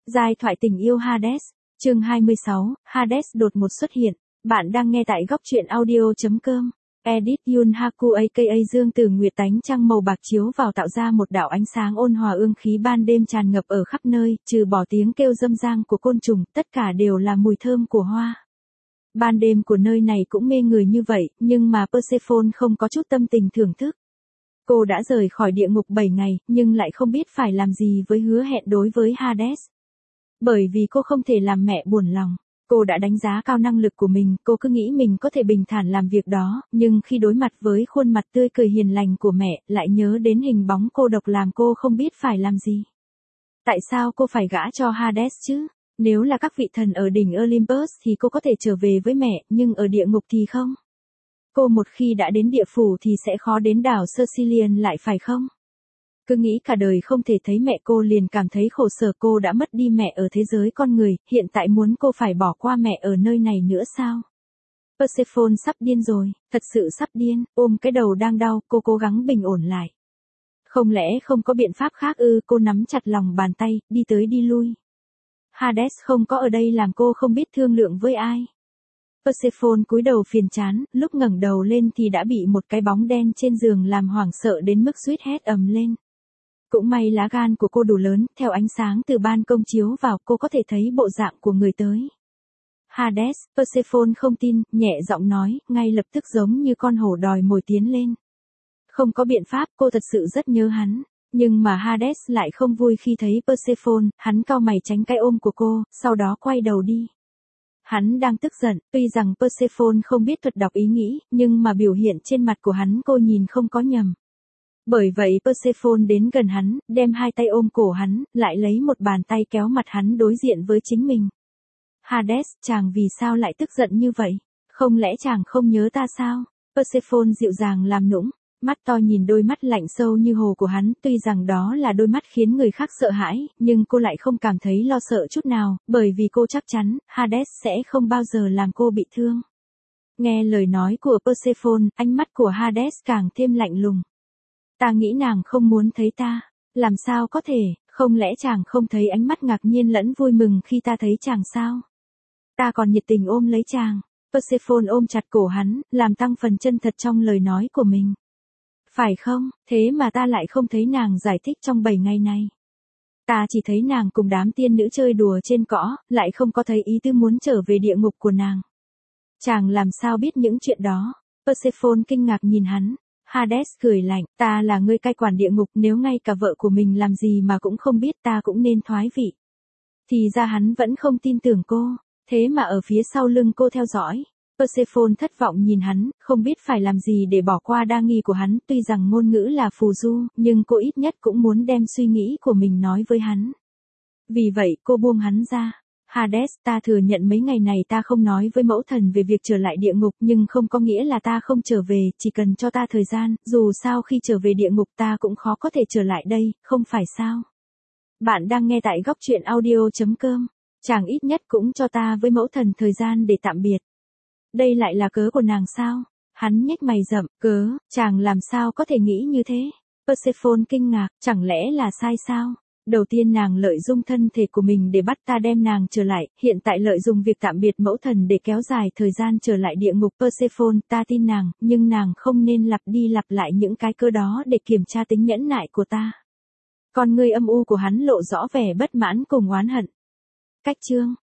Giai thoại tình yêu Hades, chương 26, Hades đột ngột xuất hiện. Bạn đang nghe tại góc truyện audio.com. Edit Yun Haku aka Dương Từ Nguyệt, tánh trăng màu bạc chiếu vào tạo ra một đạo ánh sáng ôn hòa, ương khí ban đêm tràn ngập ở khắp nơi, trừ bỏ tiếng kêu râm ran của côn trùng, tất cả đều là mùi thơm của hoa. Ban đêm của nơi này cũng mê người như vậy, nhưng mà Persephone không có chút tâm tình thưởng thức. Cô đã rời khỏi địa ngục 7 ngày, nhưng lại không biết phải làm gì với hứa hẹn đối với Hades. Bởi vì cô không thể làm mẹ buồn lòng. Cô đã đánh giá cao năng lực của mình, cô cứ nghĩ mình có thể bình thản làm việc đó, nhưng khi đối mặt với khuôn mặt tươi cười hiền lành của mẹ, lại nhớ đến hình bóng cô độc làm cô không biết phải làm gì. Tại sao cô phải gả cho Hades chứ? Nếu là các vị thần ở đỉnh Olympus thì cô có thể trở về với mẹ, nhưng ở địa ngục thì không. Cô một khi đã đến địa phủ thì sẽ khó đến đảo Sicilian lại phải không? Cứ nghĩ cả đời không thể thấy mẹ, cô liền cảm thấy khổ sở. Cô đã mất đi mẹ ở thế giới con người, hiện tại muốn cô phải bỏ qua mẹ ở nơi này nữa sao? Persephone sắp điên rồi, thật sự sắp điên, ôm cái đầu đang đau, cô cố gắng bình ổn lại. Không lẽ không có biện pháp khác ư? Cô nắm chặt lòng bàn tay, đi tới đi lui. Hades không có ở đây làm cô không biết thương lượng với ai. Persephone cúi đầu phiền chán, lúc ngẩng đầu lên thì đã bị một cái bóng đen trên giường làm hoảng sợ đến mức suýt hét ầm lên. Cũng may lá gan của cô đủ lớn, theo ánh sáng từ ban công chiếu vào, cô có thể thấy bộ dạng của người tới. Hades, Persephone không tin, nhẹ giọng nói, ngay lập tức giống như con hổ đòi mồi tiến lên. Không có biện pháp, cô thật sự rất nhớ hắn. Nhưng mà Hades lại không vui khi thấy Persephone, hắn cau mày tránh cái ôm của cô, sau đó quay đầu đi. Hắn đang tức giận, tuy rằng Persephone không biết thuật đọc ý nghĩ, nhưng mà biểu hiện trên mặt của hắn cô nhìn không có nhầm. Bởi vậy Persephone đến gần hắn, đem hai tay ôm cổ hắn, lại lấy một bàn tay kéo mặt hắn đối diện với chính mình. Hades, chàng vì sao lại tức giận như vậy? Không lẽ chàng không nhớ ta sao? Persephone dịu dàng làm nũng, mắt to nhìn đôi mắt lạnh sâu như hồ của hắn, tuy rằng đó là đôi mắt khiến người khác sợ hãi, nhưng cô lại không cảm thấy lo sợ chút nào, bởi vì cô chắc chắn, Hades sẽ không bao giờ làm cô bị thương. Nghe lời nói của Persephone, ánh mắt của Hades càng thêm lạnh lùng. Ta nghĩ nàng không muốn thấy ta. Làm sao có thể, không lẽ chàng không thấy ánh mắt ngạc nhiên lẫn vui mừng khi ta thấy chàng sao? Ta còn nhiệt tình ôm lấy chàng. Persephone ôm chặt cổ hắn, làm tăng phần chân thật trong lời nói của mình. Phải không, thế mà ta lại không thấy nàng giải thích trong 7 ngày này. Ta chỉ thấy nàng cùng đám tiên nữ chơi đùa trên cỏ, lại không có thấy ý tứ muốn trở về địa ngục của nàng. Chàng làm sao biết những chuyện đó? Persephone kinh ngạc nhìn hắn. Hades cười lạnh, ta là người cai quản địa ngục, nếu ngay cả vợ của mình làm gì mà cũng không biết ta cũng nên thoái vị. Thì ra hắn vẫn không tin tưởng cô, thế mà ở phía sau lưng cô theo dõi. Persephone thất vọng nhìn hắn, không biết phải làm gì để bỏ qua đa nghi của hắn, tuy rằng ngôn ngữ là phù du, nhưng cô ít nhất cũng muốn đem suy nghĩ của mình nói với hắn. Vì vậy cô buông hắn ra. Hades, ta thừa nhận mấy ngày này ta không nói với mẫu thần về việc trở lại địa ngục, nhưng không có nghĩa là ta không trở về, chỉ cần cho ta thời gian, dù sao khi trở về địa ngục ta cũng khó có thể trở lại đây, không phải sao? Bạn đang nghe tại góc truyện audio.com. Chàng ít nhất cũng cho ta với mẫu thần thời gian để tạm biệt. Đây lại là cớ của nàng sao? Hắn nhếch mày rậm, cớ, chàng làm sao có thể nghĩ như thế? Persephone kinh ngạc, chẳng lẽ là sai sao? Đầu tiên nàng lợi dụng thân thể của mình để bắt ta đem nàng trở lại, hiện tại lợi dụng việc tạm biệt mẫu thần để kéo dài thời gian trở lại địa ngục. Persephone, ta tin nàng, nhưng nàng không nên lặp đi lặp lại những cái cớ đó để kiểm tra tính nhẫn nại của ta. Con ngươi âm u của hắn lộ rõ vẻ bất mãn cùng oán hận. Cách chương